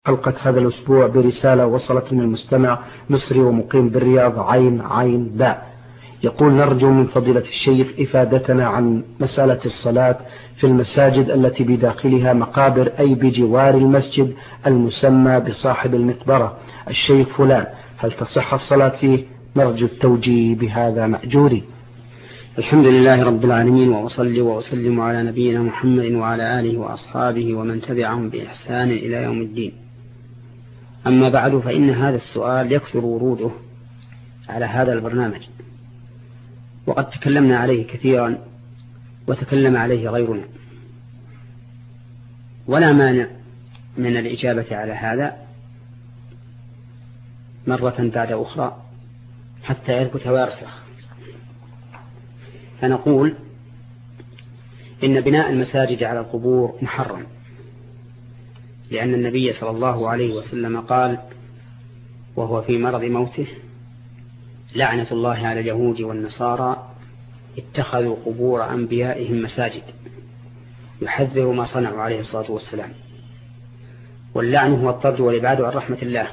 حلقة هذا الأسبوع برسالة وصلت من المستمع مصري ومقيم بالرياض عين باء، يقول: نرجو من فضيلة الشيخ إفادتنا عن مسألة الصلاة في المساجد التي بداخلها مقابر، أي بجوار المسجد المسمى بصاحب المقبرة الشيخ فلان، هل تصح الصلاة فيه؟ نرجو التوجيه بهذا مأجوري. الحمد لله رب العالمين، وأصلي وأسلم على نبينا محمد وعلى آله وأصحابه ومن تبعهم بإحسان إلى يوم الدين. أما بعد، فإن هذا السؤال يكثر وروده على هذا البرنامج، وقد تكلمنا عليه كثيرا وتكلم عليه غيرنا، ولا مانع من الإجابة على هذا مرة بعد أخرى حتى يثبت ويرسخ. فنقول إن بناء المساجد على القبور محرم، لأن النبي صلى الله عليه وسلم قال وهو في مرض موته: لعنة الله على اليهود والنصارى اتخذوا قبور أنبيائهم مساجد، يحذر ما صنعوا عليه الصلاة والسلام. واللعن هو الطرد والإبعاد عن رحمة الله،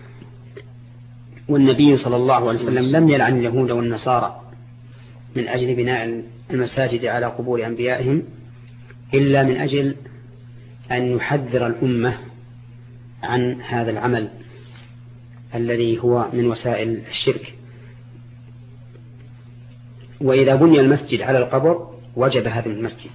والنبي صلى الله عليه وسلم لم يلعن اليهود والنصارى من أجل بناء المساجد على قبور أنبيائهم، إلا من أجل أن يحذر الأمة عن هذا العمل الذي هو من وسائل الشرك. وإذا بني المسجد على القبر وجب هدم المسجد،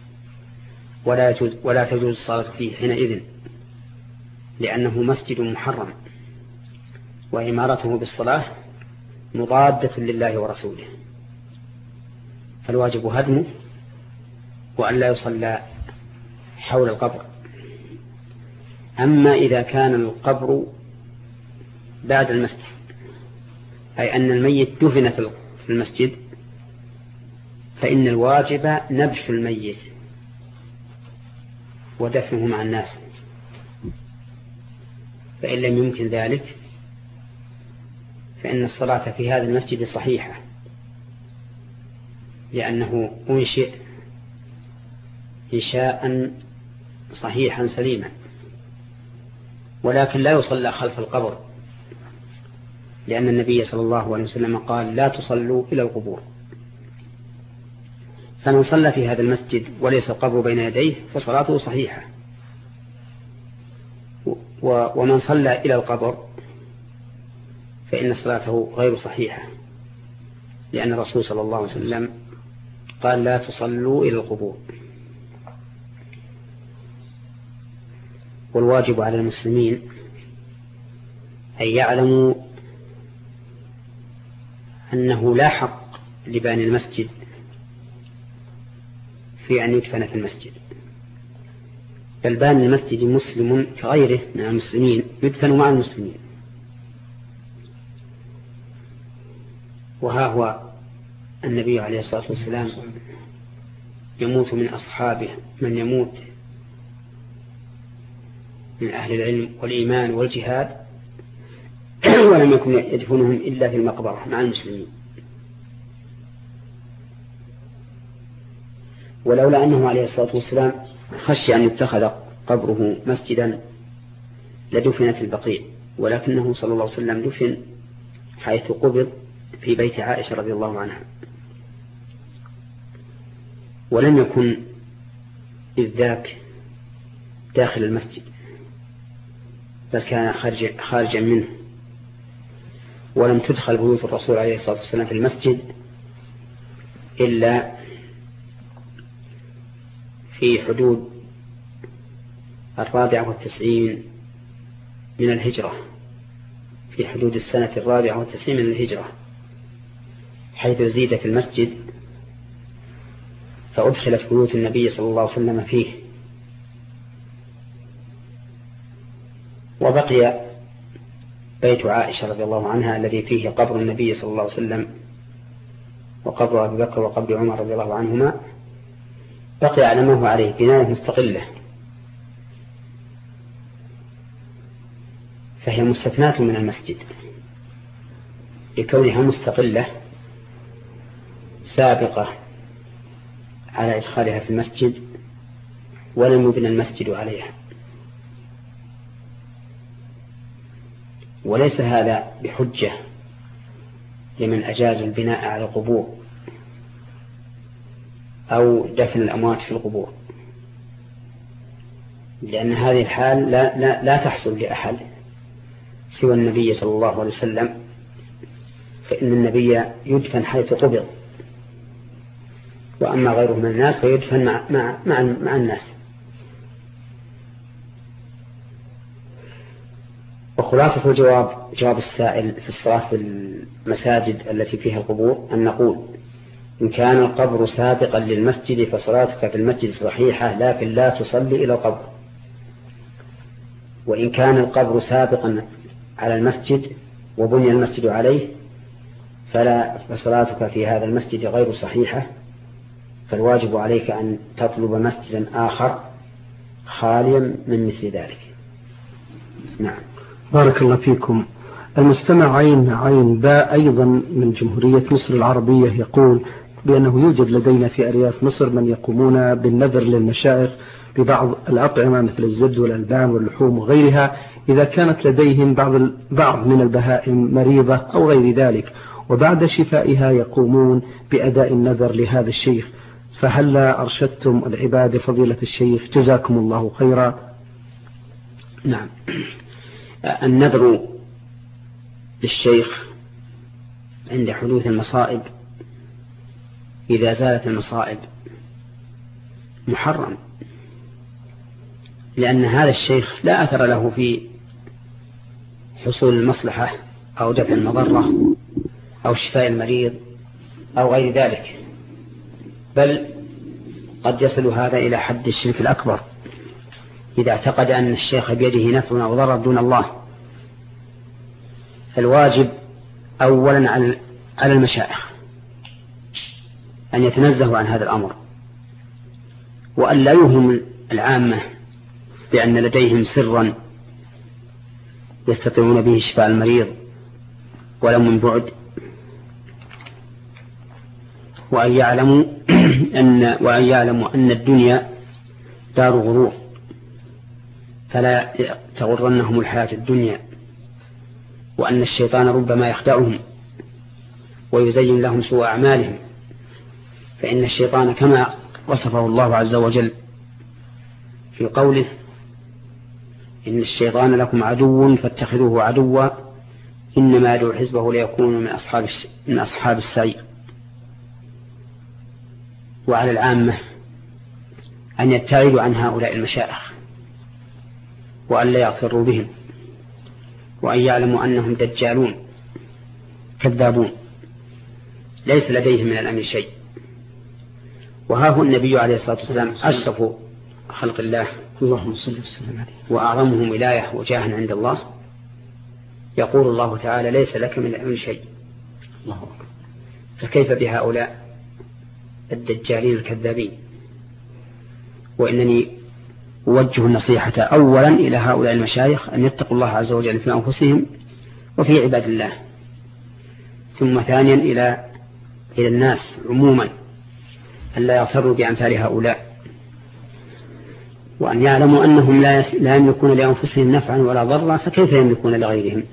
ولا تجوز الصلاة فيه حينئذ، لأنه مسجد محرم، وإمارته بالصلاة مضادة لله ورسوله، فالواجب هدمه وأن لا يصلى حول القبر. أما إذا كان القبر بعد المسجد، أي أن الميت دفن في المسجد، فإن الواجب نبش الميت ودفنه مع الناس، فإن لم يمكن ذلك فإن الصلاة في هذا المسجد صحيحة، لأنه أنشئ إنشاء صحيحا سليما، ولكن لا يصلى خلف القبر، لأن النبي صلى الله عليه وسلم قال: لا تصلوا إلى القبور. فمن صلى في هذا المسجد وليس القبر بين يديه فصلاته صحيحة، ومن صلى إلى القبر فإن صلاته غير صحيحة، لأن الرسول صلى الله عليه وسلم قال: لا تصلوا إلى القبور. والواجب على المسلمين أن يعلموا أنه لا حق لباني المسجد في أن يدفن في المسجد، بل باني المسجد مسلم كغيره من المسلمين يدفن مع المسلمين. وها هو النبي عليه الصلاة والسلام يموت من أصحابه من يموت من أهل العلم والإيمان والجهاد، ولم يكن يدفنهم إلا في المقبرة مع المسلمين. ولولا أنه عليه الصلاة والسلام خشي أن يتخذ قبره مسجدا لدفن في البقيع، ولكنه صلى الله عليه وسلم دفن حيث قبض في بيت عائشة رضي الله عنها، ولم يكن إذ ذاك داخل المسجد، بل كان خارجا منه. ولم تدخل بيوت الرسول عليه الصلاة والسلام في المسجد إلا في حدود 94 من الهجرة، في حدود السنة 94 من الهجرة، حيث زيد في المسجد فأدخلت بيوت النبي صلى الله عليه وسلم فيه. وبقي بيت عائشة رضي الله عنها الذي فيه قبر النبي صلى الله عليه وسلم وقبر أبي بكر وقبر عمر رضي الله عنهما، بقي على ما هو عليه بناية مستقلة، فهي مستثناة من المسجد لكونها مستقلة سابقة على إدخالها في المسجد، ولم يبنى المسجد عليها. وليس هذا بحجة لمن أجازوا البناء على القبور أو دفن الأموات في القبور، لأن هذه الحال لا تحصل لأحد سوى النبي صلى الله عليه وسلم، فإن النبي يدفن حيث قبر، وأما غيره من الناس فيدفن مع الناس. وخلاصة جواب السائل في الصلاة في المساجد التي فيها القبور أن نقول: إن كان القبر سابقا للمسجد فصلاتك في المسجد صحيحة، لكن لا تصلي إلى القبر. وإن كان القبر سابقا على المسجد وبني المسجد عليه فصلاتك في هذا المسجد غير صحيحة، فالواجب عليك أن تطلب مسجدا آخر خاليا من مثل ذلك. نعم. بارك الله فيكم. المستمع عين باء أيضا من جمهورية مصر العربية يقول بأنه يوجد لدينا في أرياف مصر من يقومون بالنذر للمشايخ ببعض الأطعمة مثل الزبد والألبان واللحوم وغيرها إذا كانت لديهم بعض من البهائم مريضة أو غير ذلك، وبعد شفائها يقومون بأداء النذر لهذا الشيخ، فهل أرشدتم العباد فضيلة الشيخ جزاكم الله خيرا؟ نعم. النذر للشيخ عند حدوث المصائب إذا زالت المصائب محرم، لأن هذا الشيخ لا أثر له في حصول المصلحة أو دفع المضرة أو شفاء المريض أو غير ذلك، بل قد يصل هذا إلى حد الشرك الأكبر إذا اعتقد أن الشيخ بيده نفع أو ضرر دون الله. فالواجب أولا على المشايخ أن يتنزهوا عن هذا الأمر، وأن لا يوهم العامة بأن لديهم سرا يستطيعون به شفاء المريض ولو من بعد، وأن يعلموا أن الدنيا دار غرور، فلا تغرنهم الحياة الدنيا، وأن الشيطان ربما يخدعهم ويزين لهم سوء أعمالهم، فإن الشيطان كما وصفه الله عز وجل في قوله: إن الشيطان لكم عدو فاتخذوه عدوا إنما يدعو حزبه ليكونوا من أصحاب السعير. وعلى العامة أن يبتعدوا عن هؤلاء المشايخ وأن لا يغتروا بهم، وأن يعلموا أنهم دجالون كذابون ليس لديهم من الأمر شيء. وها هو النبي عليه الصلاة والسلام أشرف خلق الله اللهم صل وسلم عليه وأعظمهم ولاية وجاها عند الله، يقول الله تعالى: ليس لك من الأمر شيء. الله أكبر. فكيف بهؤلاء الدجالين الكذابين؟ وإنني أوجه النصيحة أولا إلى هؤلاء المشايخ أن يتقوا الله عز وجل في أنفسهم وفي عباد الله، ثم ثانيا إلى الناس عموما أن لا يغتروا بأمثال هؤلاء، وأن يعلموا أنهم لا يملكون لأنفسهم نفعا ولا ضرا، فكيف يملكون لغيرهم؟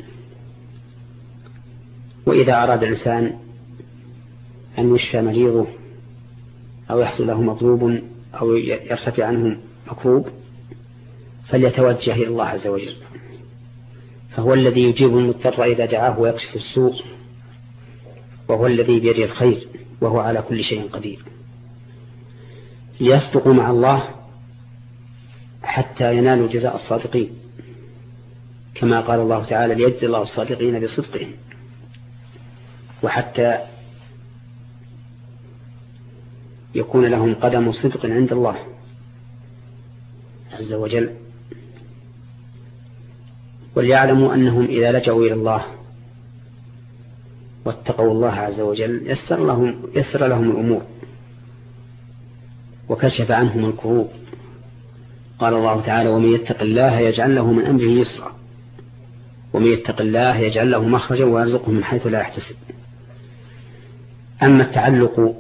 وإذا أراد الإنسان أن يشفى مريضه أو يحصل له مطلوب أو يرتفع عنه مكروب فليتوجه إلى الله عز وجل، فهو الذي يجيب المضطر إذا دعاه ويكشف السوء، وهو الذي بيده الخير، وهو على كل شيء قدير. ليصدقوا مع الله حتى ينالوا جزاء الصادقين، كما قال الله تعالى: ليجزي الله الصادقين بصدقهم، وحتى يكون لهم قدم صدق عند الله عز وجل. وليعلموا أنهم إذا لجأوا إلى الله واتقوا الله عز وجل يسر لهم الأمور وكشف عنهم الكروب. قال الله تعالى: ومن يتق الله يجعل له من أمره يسرا، ومن يتق الله يجعل له مخرجا ويرزقه من حيث لا يحتسب. أما التعلق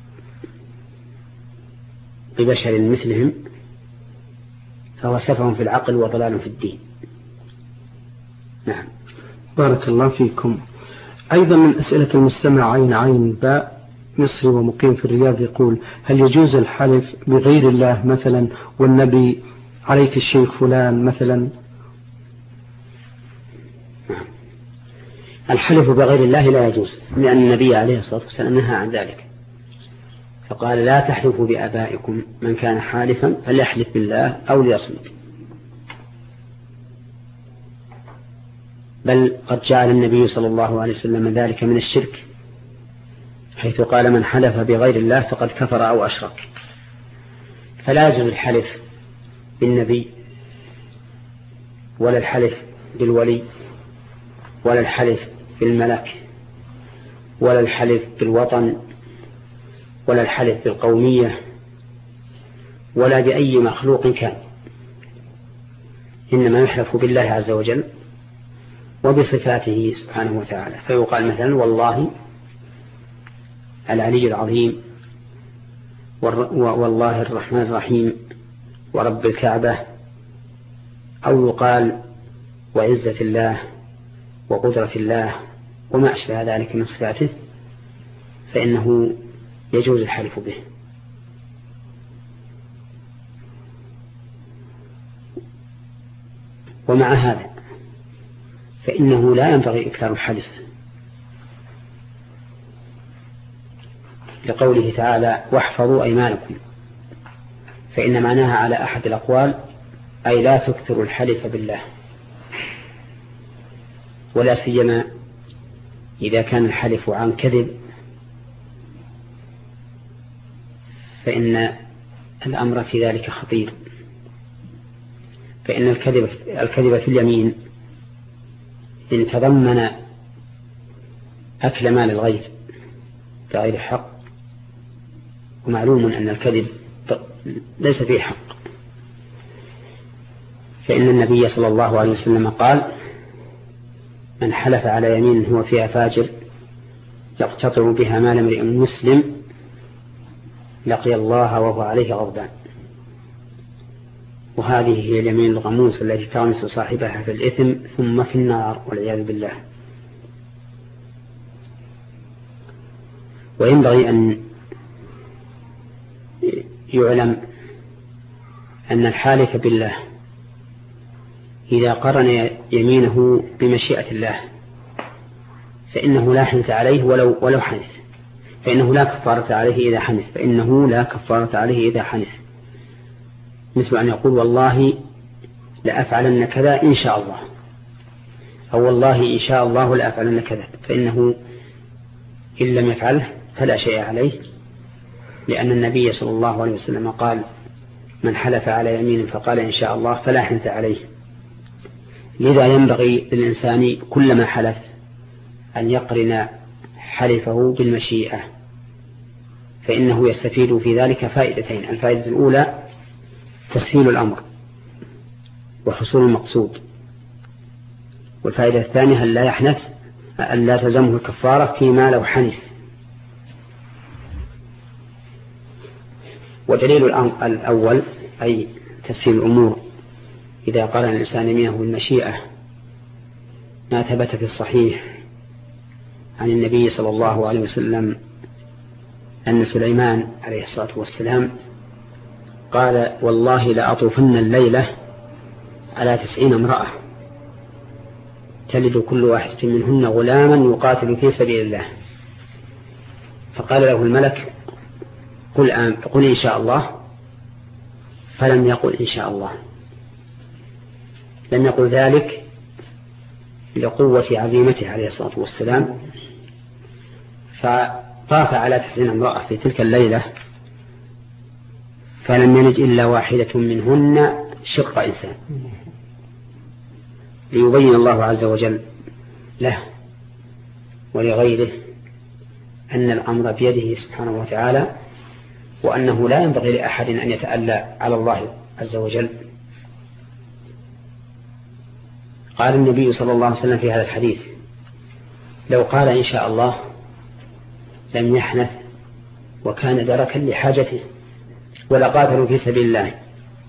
ببشر مثلهم فهو سفه في العقل وضلال في الدين. نعم. بارك الله فيكم. أيضا من أسئلة المستمع عين باء مصري ومقيم في الرياض يقول: هل يجوز الحلف بغير الله مثلا والنبي عليك الشيخ فلان مثلا؟ الحلف بغير الله لا يجوز، لأن النبي عليه الصلاة والسلام نهى عن ذلك، فقال: لا تحلفوا بآبائكم، من كان حالفا فليحلف بالله أو ليصمت. بل قد جعل النبي صلى الله عليه وسلم ذلك من الشرك، حيث قال: من حلف بغير الله فقد كفر أو أشرك. فلا يجوز الحلف بالنبي، ولا الحلف بالولي، ولا الحلف بالملك، ولا الحلف بالوطن، ولا الحلف بالقومية، ولا بأي مخلوق كان، إنما يحلف بالله عز وجل وبصفاته سبحانه وتعالى. فيقال مثلا: والله العلي العظيم، والله الرحمن الرحيم، ورب الكعبة، أو يقال: وعزة الله وقدرة الله وما أشبه ذلك من صفاته، فإنه يجوز الحلف به. ومع هذا فإنه لا ينبغي إكثار الحلف، لقوله تعالى: واحفظوا أيمانكم، فإن معناها على أحد الأقوال أي لا تكثروا الحلف بالله، ولا سيما إذا كان الحلف عن كذب، فإن الأمر في ذلك خطير. فإن الكذب في اليمين إن تضمن أكل مال الغير بغير حق، ومعلوم أن الكذب ليس فيه حق، فإن النبي صلى الله عليه وسلم قال: من حلف على يمين هو فيها فاجر يقتطع بها مال امرئ مسلم لقي الله وهو عليه غضبان. وهذه هي اليمين الغموس التي تغمس صاحبها في الإثم ثم في النار والعياذ بالله. وينبغي أن يعلم أن الحالف بالله إذا قرن يمينه بمشيئة الله فإنه لا حنث عليه ولو حنث، فإنه لا كفارة عليه إذا حنث، فإنه لا كفارة عليه إذا حنث. مثل أن يقول: والله لأفعلن كذا إن شاء الله، أو والله إن شاء الله لأفعلن كذا، فإنه إن لم يفعله فلا شيء عليه، لأن النبي صلى الله عليه وسلم قال: من حلف على يمين فقال إن شاء الله فلا حنث عليه. لذا ينبغي للإنسان كلما حلف أن يقرن حلفه بالمشيئة، فإنه يستفيد في ذلك فائدتين: الفائدة الأولى تسهيل الأمر وحصول المقصود، والفائدة الثانية أن لا يحنث، أن لا تلزمه الكفارة فيما لو حنث. ودليل الأول أي تسهيل الأمور إذا قرن الإنسان يمينه بالمشيئة ما ثبت في الصحيح عن النبي صلى الله عليه وسلم أن سليمان عليه الصلاة والسلام قال: والله لأطوفن الليلة على 90 امرأة تلد كل واحدة منهن غلاما يقاتل في سبيل الله. فقال له الملك: قل إن شاء الله، فلم يقل إن شاء الله، لم يقل ذلك لقوة عزيمته عليه الصلاة والسلام، فطاف على 90 امرأة في تلك الليلة فلم يلد إلا واحدة منهن شق إنسان، ليبين الله عز وجل له ولغيره أن الأمر بيده سبحانه وتعالى، وأنه لا ينبغي لأحد أن يتألى على الله عز وجل. قال النبي صلى الله عليه وسلم في هذا الحديث: لو قال إن شاء الله لم يحنث وكان دركا لحاجته ولقاتلوا في سبيل الله.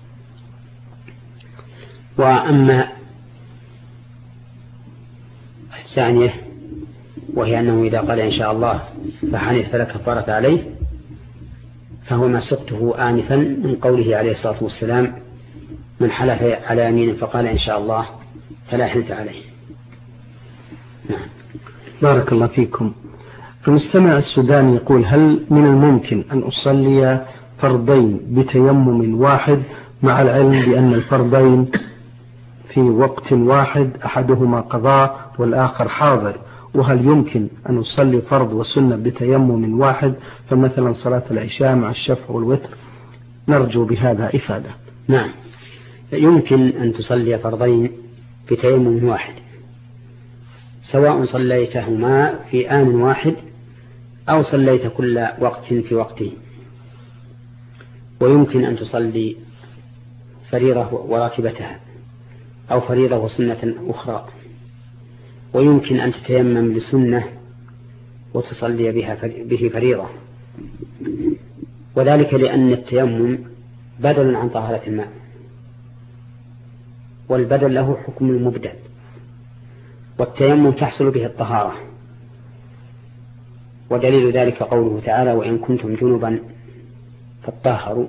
وأما الثانية وهي أنه إذا قال إن شاء الله فحنث فلا كفارة عليه، فهو ما سقته آنفا من قوله عليه الصلاة والسلام: من حلف على يمين فقال إن شاء الله فلا حنث عليه. نعم. بارك الله فيكم. المستمع السوداني يقول: هل من الممكن أن أصلي فرضين بتيمم واحد مع العلم بأن الفرضين في وقت واحد أحدهما قضاء والآخر حاضر؟ وهل يمكن أن أصلي فرض وسنة بتيمم واحد، فمثلا صلاة العشاء مع الشفع والوتر؟ نرجو بهذا إفادة. نعم، يمكن أن تصلي فرضين بتيمم واحد، سواء صليتهما في آن واحد أو صليت كل وقت في وقته. ويمكن أن تصلي فريضة وراتبتها أو فريضة وسنة أخرى. ويمكن أن تتيمم لسنة وتصلي به فريضة، وذلك لأن التيمم بدل عن طهارة الماء، والبدل له حكم المبدل، والتيمم تحصل به الطهارة. ودليل ذلك قوله تعالى: وإن كنتم جنبا فاطهروا،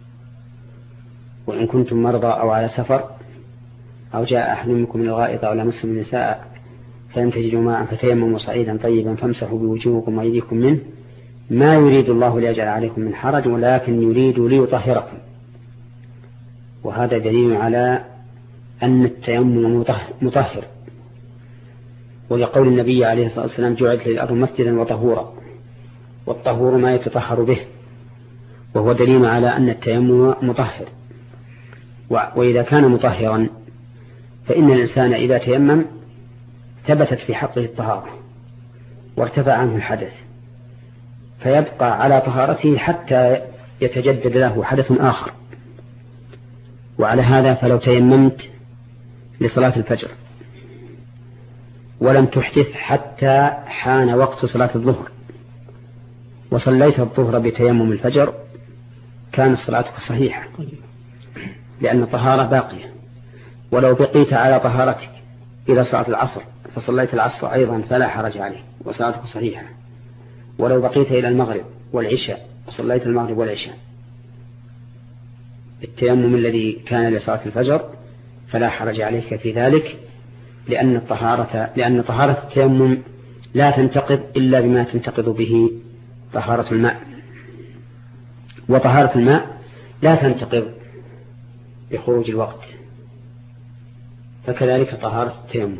وإن كنتم مرضى أو على سفر أو جاء أحد منكم من الغائط أو لمستم النساء فلم تجدوا ماء فتيمموا صعيدا طيبا فامسحوا بوجوهكم وأيديكم منه ما يريد الله ليجعل عليكم من حرج ولكن يريد ليطهركم. وهذا دليل على أن التيمم مطهر، ولقول النبي عليه الصلاة والسلام: جعلت للأرض مسجدا وطهورا، والطهور ما يتطهر به، وهو دليل على أن التيمم مطهر. وإذا كان مطهرا فإن الإنسان إذا تيمم ثبتت في حقه الطهارة وارتفع عنه الحدث، فيبقى على طهارته حتى يتجدد له حدث آخر. وعلى هذا فلو تيممت لصلاة الفجر ولم تحدث حتى حان وقت صلاة الظهر وصليت الظهر بتيمم الفجر كانت صلاتك صحيحة، لأن الطهارة باقية. ولو بقيت على طهارتك إلى صلاة العصر فصليت العصر أيضا فلا حرج عليك وصلاتك صحيحة. ولو بقيت إلى المغرب والعشاء وصليت المغرب والعشاء التيمم الذي كان لصلاة الفجر فلا حرج عليك في ذلك، لأن طهارة التيمم لا تنتقض إلا بما تنتقض به طهارة الماء، وطهارة الماء لا تنتقض بخروج الوقت، فكذلك طهارة التيمم،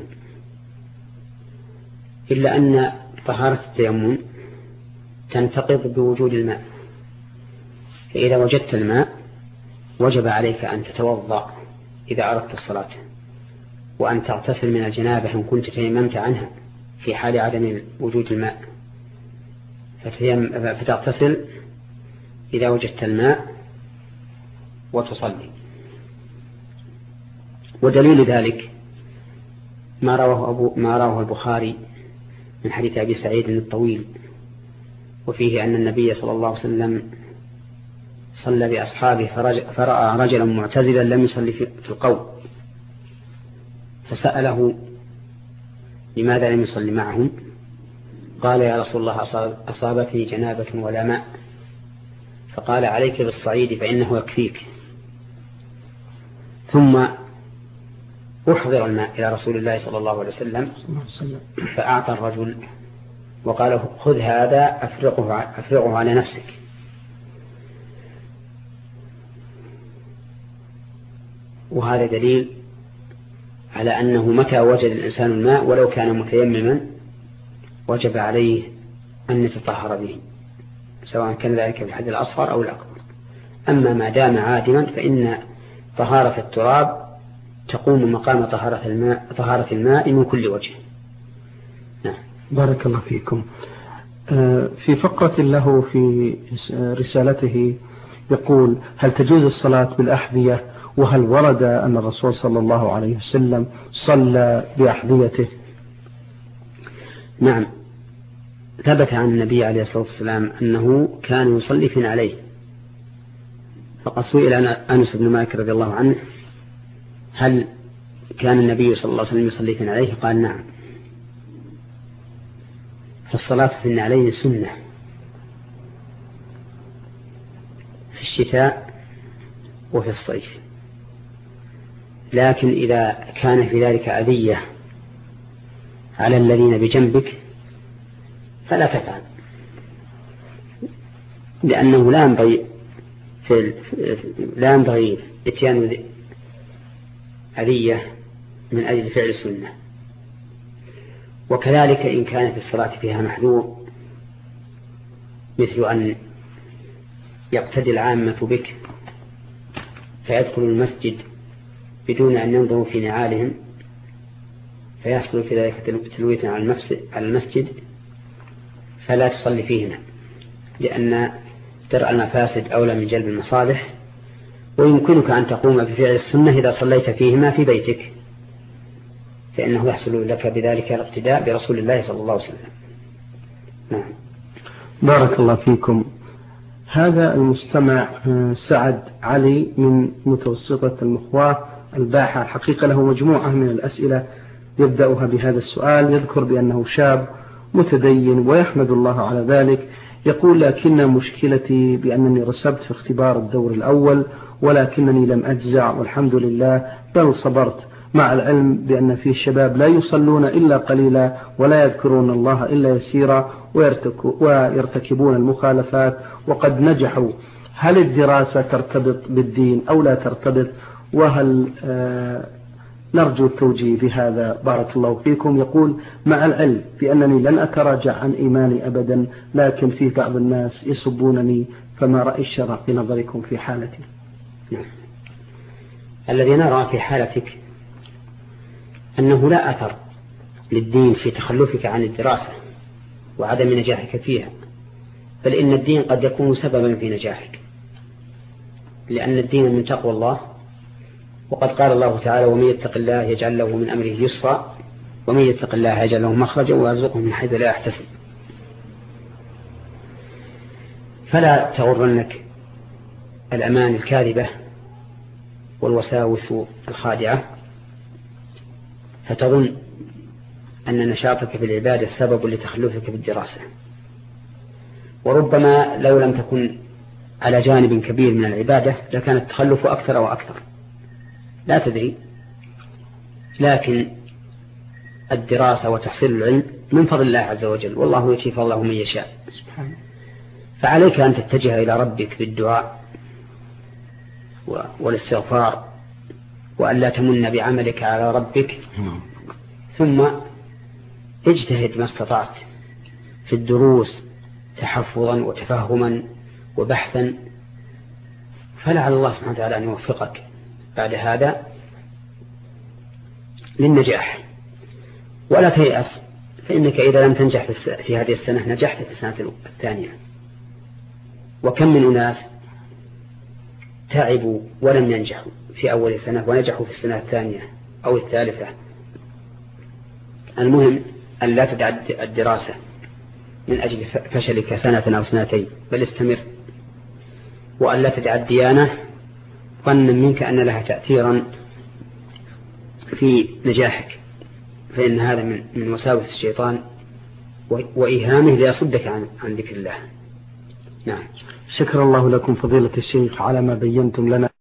إلا أن طهارة التيمم تنتقض بوجود الماء. فإذا وجدت الماء وجب عليك أن تتوضأ إذا أردت الصلاة، وأن تغتسل من الجنابة إن كنت تيممت عنها في حال عدم وجود الماء، فتغتسل إذا وجدت الماء وتصلي. ودليل ذلك ما رواه البخاري من حديث أبي سعيد الطويل، وفيه أن النبي صلى الله عليه وسلم صلى بأصحابه فرأى رجلا معتزلا لم يصلي في القوم، فسأله لماذا لم يصلي معهم؟ قال: يا رسول الله أصابتني جنابة ولا ماء. فقال: عليك بالصعيد فإنه يكفيك. ثم أحضر الماء إلى رسول الله صلى الله عليه وسلم فأعطى الرجل وقال: خذ هذا أفرغه على نفسك. وهذا دليل على أنه متى وجد الإنسان الماء ولو كان متيمما وجب عليه أن يتطهر به، سواء كان ذلك بالحد الأصغر أو الأكبر. أما ما دام عادما فإن طهارة التراب تقوم مقام طهارة الماء من كل وجه. نعم. بارك الله فيكم. في فقرة له في رسالته يقول: هل تجوز الصلاة بالأحذية؟ وهل ورد أن الرسول صلى الله عليه وسلم صلى بأحذيته؟ نعم، ثبت عن النبي عليه الصلاة والسلام أنه كان يصلي في نعليه. فقد سئل أنس بن مالك رضي الله عنه: هل كان النبي صلى الله عليه وسلم يصلي في نعليه؟ قال: نعم. فالصلاة في النعلين سنة في الشتاء وفي الصيف، لكن إذا كان في ذلك أذية على الذين بجنبك فلا تفعل، لأنه لا ينبغي اتيان أذية من أجل فعل السنة. وكذلك إن كان في الصلاة فيها محذور، مثل أن يقتدي العامة بك فيدخل المسجد بدون أن ينظروا في نعالهم فيحصل في ذلك تلويث على المسجد، فلا تصلي فيهما، لأن درء المفاسد أولى من جلب المصالح. ويمكنك أن تقوم بفعل السنة إذا صليت فيهما في بيتك، فإنه يحصل لك بذلك الاقتداء برسول الله صلى الله عليه وسلم. نعم. بارك الله فيكم. هذا المستمع سعد علي من متوسطة المخواة الباحة، الحقيقة له مجموعة من الأسئلة يبدأها بهذا السؤال. يذكر بأنه شاب متدين ويحمد الله على ذلك. يقول: لكن مشكلتي بأنني رسبت في اختبار الدور الأول ولكنني لم أجزع والحمد لله، بل صبرت، مع العلم بأن فيه شباب لا يصلون إلا قليلا ولا يذكرون الله إلا يسيرا ويرتكبون المخالفات وقد نجحوا. هل الدراسة ترتبط بالدين أو لا ترتبط؟ وهل نرجو التوجيه بهذا؟ بارك الله فيكم. يقول: مع العلم بأنني لن أتراجع عن إيماني أبدا، لكن فيه بعض الناس يسبونني، فما رأي الشرع في نظركم في حالتي؟ الذي نرى في حالتك أنه لا أثر للدين في تخلفك عن الدراسة وعدم نجاحك فيها، بل إن الدين قد يكون سببا في نجاحك، لأن الدين من تقوى الله، وقد قال الله تعالى: ومن يتق الله يجعل له من أمره يسرا ومن يتق الله يجعل له مخرجا ويرزقه من حيث لا يحتسب. فلا تغرنك الأمان الكاذبة والوساوس الخادعة فتظن أن نشاطك في العبادة سبب لتخلفك بالدراسة، وربما لو لم تكن على جانب كبير من العبادة لكان التخلف أكثر وأكثر، لا تدري. لكن الدراسة وتحصيل العلم من فضل الله عز وجل، والله يؤتي فضله من يشاء سبحانه. فعليك أن تتجه إلى ربك بالدعاء والاستغفار، وأن لا تمن بعملك على ربك، ثم اجتهد ما استطعت في الدروس تحفظا وتفهما وبحثا، فلعل الله سبحانه وتعالى أن يوفقك بعد هذا للنجاح. ولا تيأس، فإنك إذا لم تنجح في هذه السنة نجحت في السنة الثانية. وكم من أناس تعبوا ولم ينجحوا في أول سنة ونجحوا في السنة الثانية أو الثالثة. المهم أن لا تدع الدراسة من أجل فشلك سنة أو سنتين، بل استمر، وأن لا تدع الديانة ظنا منك أن لها تأثيرا في نجاحك، فإن هذا من وساوس الشيطان وإيهامه ليصدك عن ذكر الله. نعم. شكر الله لكم فضيلة الشيخ على ما بينتم لنا.